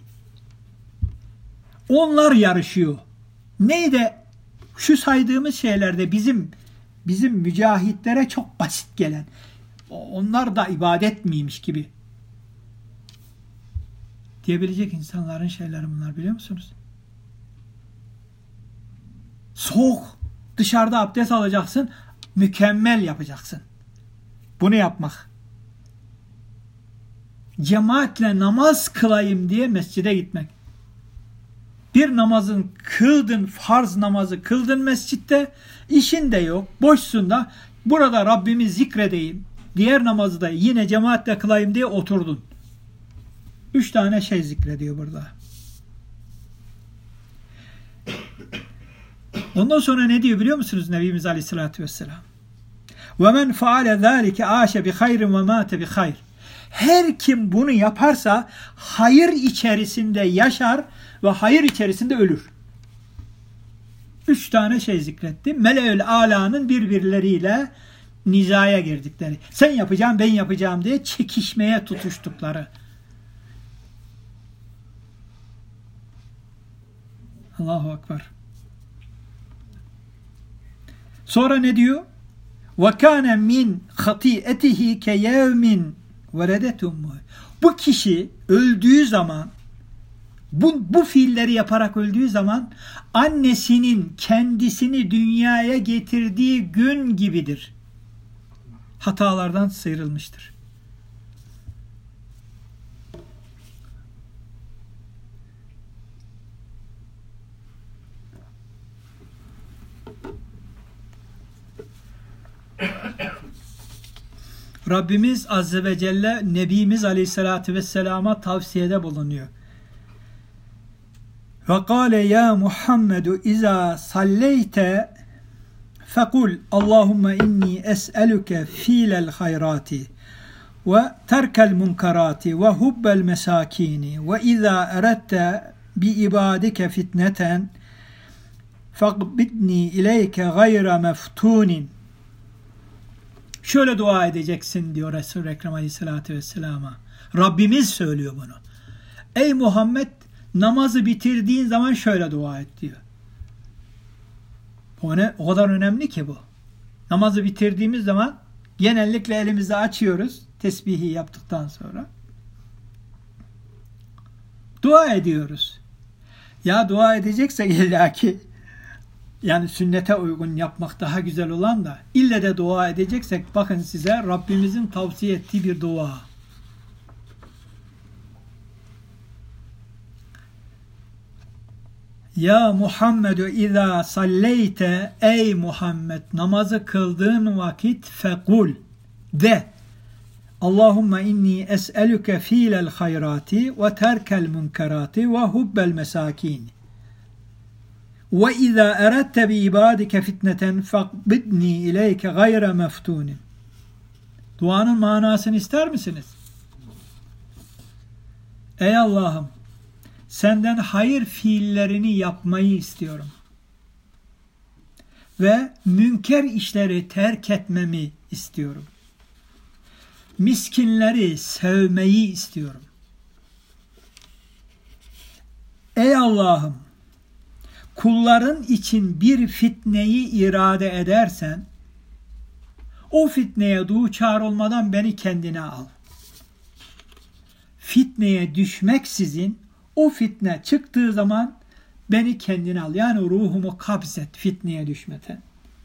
Speaker 1: Onlar yarışıyor. Neydi? Şu saydığımız şeylerde bizim mücahitlere çok basit gelen. Onlar da ibadet miymiş gibi diyebilecek insanların şeyleri bunlar, biliyor musunuz? Soğuk. Dışarıda abdest alacaksın. Mükemmel yapacaksın. Bunu yapmak. Cemaatle namaz kılayım diye mescide gitmek. Bir namazın kıldın, farz namazı kıldın mescitte, işin de yok, boşsun da burada Rabbimi zikredeyim, diğer namazı da yine cemaatle kılayım diye oturdun. 3 tane şey zikrediyor burada. Ondan sonra ne diyor biliyor musunuz Nebimiz Aleyhisselatü Vesselam? وَمَنْ فَعَلَ ذَٰلِكَ عَاشَ بِخَيْرٍ وَمَاتَ بِخَيْرٍ. Her kim bunu yaparsa hayır içerisinde yaşar ve hayır içerisinde ölür. 3 tane şey zikretti. Meleül Ala'nın birbirleriyle nizaya girdikleri. Sen yapacağım, ben yapacağım diye çekişmeye tutuştukları. Allahu Ekber. Sonra ne diyor? وَكَانَ مِنْ خَطِيئَتِهِ كَيَوْمٍ وَلَدَتْ أُمُّهُ. Bu kişi öldüğü zaman, bu fiilleri yaparak öldüğü zaman annesinin kendisini dünyaya getirdiği gün gibidir. Hatalardan sıyrılmıştır. Rabbimiz Azze ve Celle Nebimiz Aleyhisselatü Vesselam'a tavsiyede bulunuyor. Ve kâle ya Muhammedu izâ salleyte fekul Allahümme inni es'eluke fiilel hayrati ve terkel munkarati ve hubbel mesakini ve izâ eredte bi ibadike fitneten faqbidni ileyke gayra meftunin. Şöyle dua edeceksin diyor Resul-i Ekrem Aleyhisselatü Vesselam'a. Rabbimiz söylüyor bunu. Ey Muhammed, namazı bitirdiğin zaman şöyle dua et diyor. O kadar önemli ki bu. Namazı bitirdiğimiz zaman genellikle elimizi açıyoruz. Tesbihi yaptıktan sonra. Dua ediyoruz. Ya dua edeceksek illaki yani sünnete uygun yapmak daha güzel olan da ille de dua edeceksek bakın size Rabbimizin tavsiye ettiği bir dua. Ya Muhammedu izâ salleyte, ey Muhammed, namazı kıldığın vakit fekul de Allahümme inni es'elüke fiilel hayrati ve terkel munkarati ve hubbel mesakini ve izâ eredte bi ibadike fitneten faqbidni ileyke gayre meftunin. Duanın manasını ister misiniz? Ey Allah'ım, senden hayır fiillerini yapmayı istiyorum. Ve münker işleri terk etmemi istiyorum. Miskinleri sevmeyi istiyorum. Ey Allah'ım, kulların için bir fitneyi irade edersen, o fitneye duçar olmadan beni kendine al. Fitneye düşmeksizin, o fitne çıktığı zaman beni kendine al. Yani ruhumu kabzet fitneye düşmeden.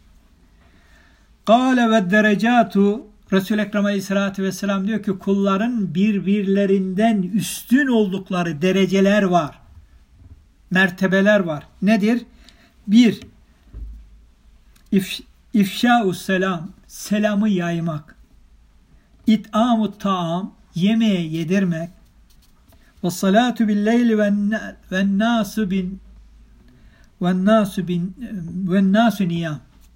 Speaker 1: Kâle ve derecatu, Resul-i Ekrem Aleyhisselatü Vesselam diyor ki kulların birbirlerinden üstün oldukları dereceler var. Mertebeler var. Nedir? 1. İfşâ'us selam, selamı yaymak. İt'âmut ta'am, yemeğe yedirmek. Ve salatu bil leyli ve nasu niyam.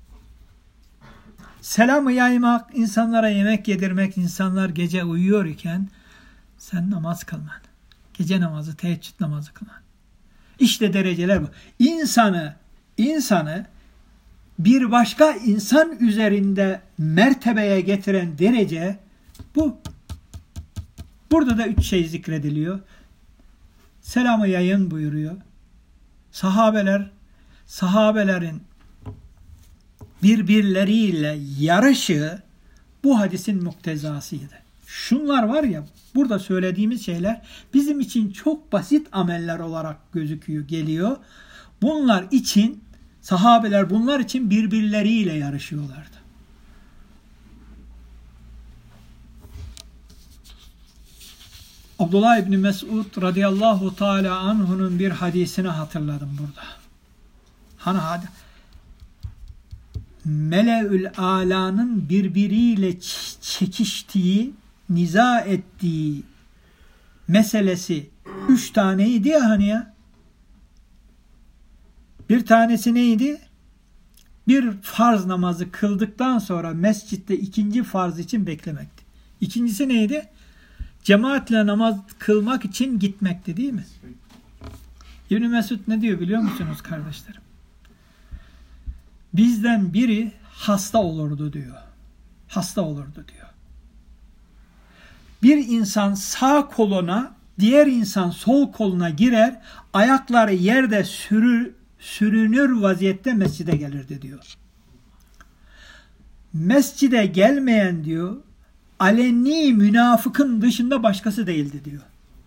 Speaker 1: Selamı yaymak, insanlara yemek yedirmek, insanlar gece uyuyor iken sen namaz kılman. Gece namazı, teheccüd namazı kılman. İşte dereceler bu. İnsanı bir başka insan üzerinde mertebeye getiren derece bu. Burada da 3 şey zikrediliyor. Selamı yayın buyuruyor. Sahabelerin birbirleriyle yarışı bu hadisin muktezasıydı. Şunlar var ya, burada söylediğimiz şeyler bizim için çok basit ameller olarak geliyor. Sahabeler bunlar için birbirleriyle yarışıyorlardı. Abdullah İbni Mesud radıyallahu teala anhu'nun bir hadisini hatırladım burada. Mele'ül Ala'nın birbiriyle çekiştiği, niza ettiği meselesi 3 taneydi ya hani ya. Bir tanesi neydi? Bir farz namazı kıldıktan sonra mescitte ikinci farz için beklemekti. İkincisi neydi? Cemaatle namaz kılmak için gitmekti, değil mi? İbn Mesud ne diyor biliyor musunuz kardeşlerim? Bizden biri hasta olurdu diyor. Hasta olurdu diyor. Bir insan sağ koluna, diğer insan sol koluna girer, ayakları yerde sürünür vaziyette mescide gelirdi diyor. Mescide gelmeyen diyor, aleni münafıkın dışında başkası değildi diyor.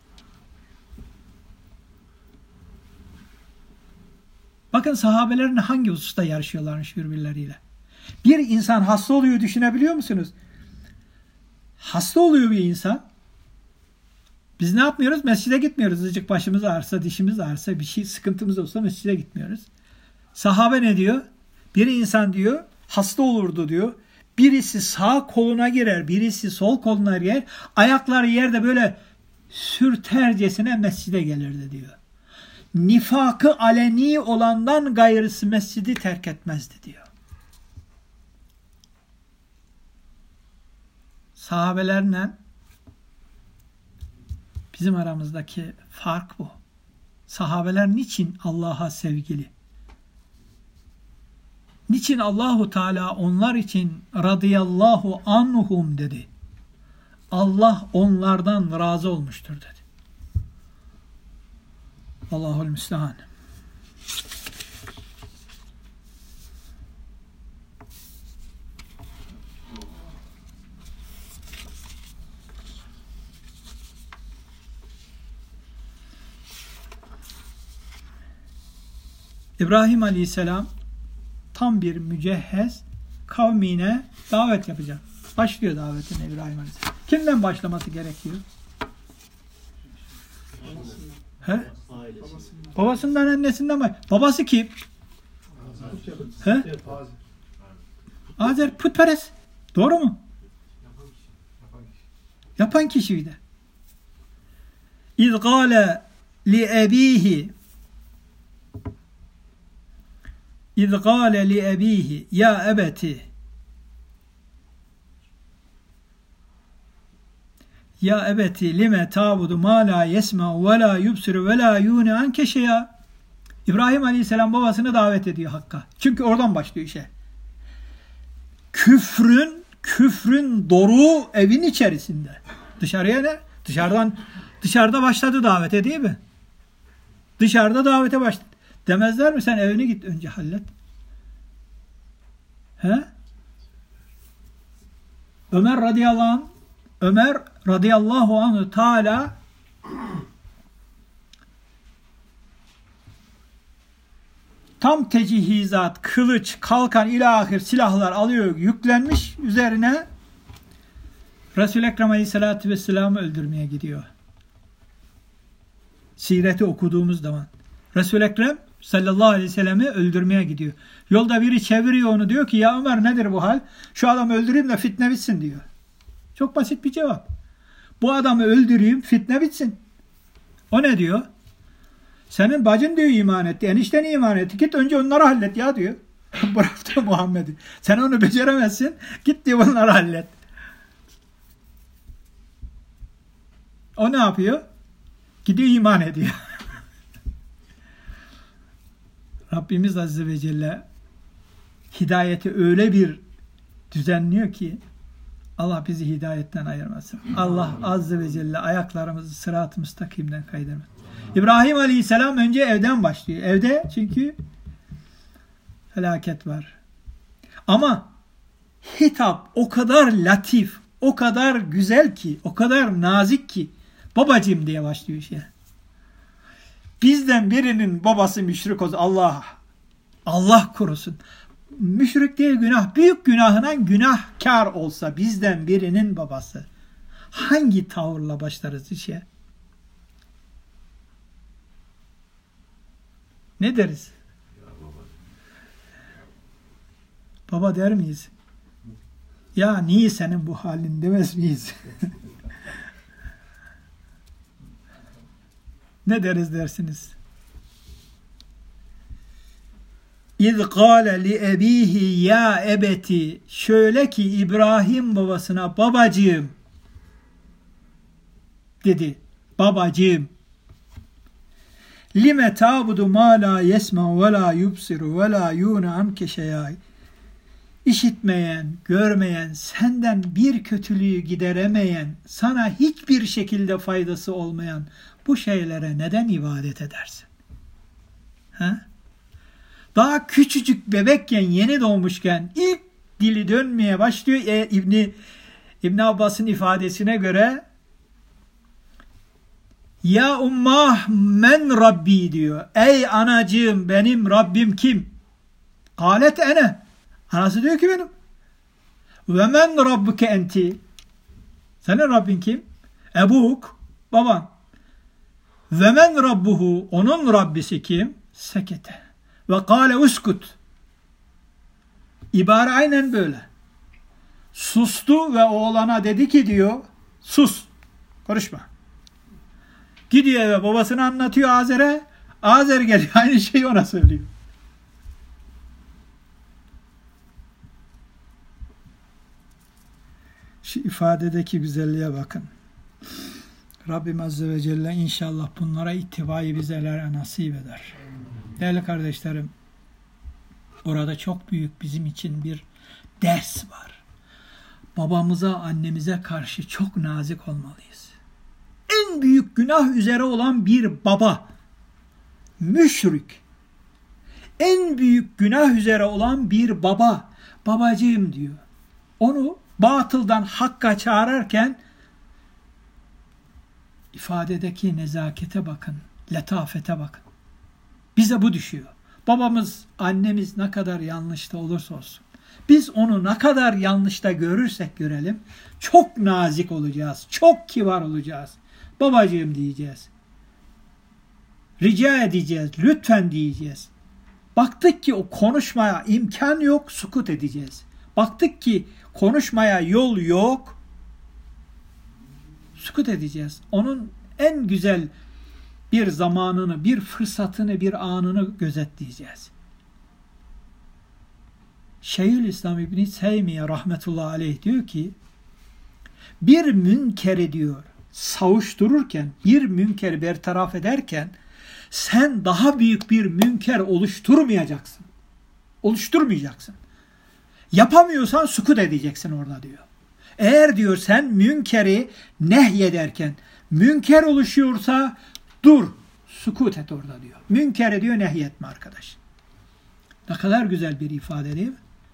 Speaker 1: Bakın sahabelerin hangi hususta yarışıyorlarmış birbirleriyle. Bir insan hasta oluyor, düşünebiliyor musunuz? Hasta oluyor bir insan. Biz ne yapmıyoruz? Mescide gitmiyoruz. Azıcık başımız ağrısa, dişimiz ağrısa, bir şey sıkıntımız olsa mescide gitmiyoruz. Sahabe ne diyor? Bir insan diyor hasta olurdu diyor. Birisi sağ koluna girer, birisi sol koluna girer. Ayakları yerde böyle sürtercesine mescide gelirdi diyor. Nifakı aleni olandan gayrısı mescidi terk etmezdi diyor. sahabelerle bizim aramızdaki fark bu. Sahabeler niçin Allah'a sevgili? Niçin Allahu Teala onlar için radıyallahu anhum dedi? Allah onlardan razı olmuştur dedi. Allahul müstehan. İbrahim Aleyhisselam tam bir mücehhez kavmine davet yapacak. Başlıyor davetine İbrahim Aleyhisselam. Kimden başlaması gerekiyor? He? Babasından, annesinden mi? Babası kim? He? Azer putperest. Doğru mu? Yapan kişiydi. İz gâle li ebihi İz gâle li ebihi ya ebeti ya ebeti lime ta'budu ma la yesma ve la yubsiru ve la yuni anke şey'a. İbrahim Aleyhisselam babasını davet ediyor Hakk'a. Çünkü oradan başlıyor işe. Küfrün doruğu evin içerisinde. Dışarıya ne? Dışarıda başladı davete değil mi? Dışarıda davete başladı. Demezler mi sen evine git önce hallet? He? Ömer radıyallahu anhu Teala tam tecihizat, kılıç, kalkan ilahir silahlar alıyor, yüklenmiş üzerine Resul-i Ekrem Aleyhisselatü Vesselam'ı öldürmeye gidiyor. Sireti okuduğumuz zaman Resul-i Ekrem sallallahu aleyhi ve sellem'i öldürmeye gidiyor. Yolda biri çeviriyor onu, diyor ki ya Ömer nedir bu hal? Şu adamı öldüreyim de fitne bitsin diyor. Çok basit bir cevap. Bu adamı öldüreyim, fitne bitsin. O ne diyor? Senin bacın diyor iman etti, enişten iman etti. Git önce onları hallet ya diyor. Bıraktı Muhammed'i. Sen onu beceremezsin. Git diyor onları hallet. O ne yapıyor? Gidiyor iman ediyor. Rabbimiz Azze ve Celle hidayeti öyle bir düzenliyor ki Allah bizi hidayetten ayırmasın. Allah Azze ve Celle ayaklarımızı sırat-ı müstakimden kaydırmasın. İbrahim Aleyhisselam önce evden başlıyor. Evde çünkü felaket var. Ama hitap o kadar latif, o kadar güzel ki, o kadar nazik ki babacığım diye başlıyor şey. Bizden birinin babası müşrik olsa Allah korusun. Müşrik değil günah. Büyük günahına günahkar olsa bizden birinin babası. Hangi tavırla başlarız işe? Ne deriz? Baba der miyiz? Ya niye senin bu halin demez miyiz? Ne deriz dersiniz? İz gâle li ebihi ya ebeti. Şöyle ki İbrahim babasına babacığım dedi. Babacığım. Lime ta'budu ma la yesma ve la yubsiru ve la yuna anke şey'a. İşitmeyen, görmeyen, senden bir kötülüğü gideremeyen, sana hiçbir şekilde faydası olmayan bu şeylere neden ibadet edersin? Ha? Daha küçücük bebekken, yeni doğmuşken ilk dili dönmeye başlıyor. İbn Abbas'ın ifadesine göre ya ummah men Rabbi diyor. Ey anacığım benim Rabbim kim? Kâlet ene. Anası diyor ki benim. Ve men rabbuke enti. Senin Rabbin kim? Ebuk. Baban. Ve men rabbuhu. Onun Rabbisi kim? Sekete. Ve kâle uskut. İbare aynen böyle. Sustu ve oğlana dedi ki diyor, sus. Konuşma. Gidiyor eve babasını anlatıyor Azer'e. Azer geliyor aynı şeyi ona söylüyor. Şu ifadedeki güzelliğe bakın. Rabbim Azze ve Celle inşallah bunlara ittibayı bizlere nasip eder. Değerli kardeşlerim, orada çok büyük bizim için bir ders var. Babamıza, annemize karşı çok nazik olmalıyız. En büyük günah üzere olan bir baba, müşrik, en büyük günah üzere olan bir baba, babacığım diyor. Onu batıldan hakka çağırırken ifadedeki nezakete bakın, letafete bakın. Bize bu düşüyor. Babamız, annemiz ne kadar yanlışta olursa olsun, biz onu ne kadar yanlışta görürsek görelim, çok nazik olacağız, çok kibar olacağız. Babacığım diyeceğiz. Rica edeceğiz, lütfen diyeceğiz. Baktık ki o konuşmaya imkan yok, sukut edeceğiz. Baktık ki konuşmaya yol yok, sukut edeceğiz. Onun en güzel bir zamanını, bir fırsatını, bir anını gözetleyeceğiz. Şeyhülislam İbn Teymiye rahmetullahi aleyh diyor ki, bir münkeri diyor, savuştururken, bir münkeri bertaraf ederken, sen daha büyük bir münker oluşturmayacaksın. Oluşturmayacaksın. Yapamıyorsan sukut edeceksin orada diyor. Eğer diyor sen münkeri nehyederken, münker oluşuyorsa dur, sukut et orada diyor. Münkeri diyor nehyetme arkadaş. Ne kadar güzel bir ifade değil mi?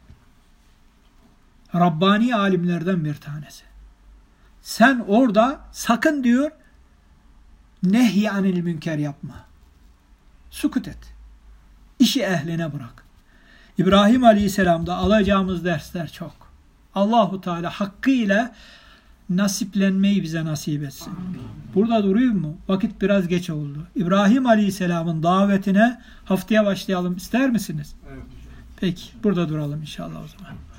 Speaker 1: Rabbani alimlerden bir tanesi. Sen orada sakın diyor nehy anil münker yapma. Sukut et. İşi ehline bırak. İbrahim Aleyhisselam'da alacağımız dersler çok. Allahu Teala hakkıyla nasiplenmeyi bize nasip etsin. Burada durayım mı? Vakit biraz geç oldu. İbrahim Aleyhisselam'ın davetine haftaya başlayalım ister misiniz? Evet. Peki burada duralım inşallah o zaman.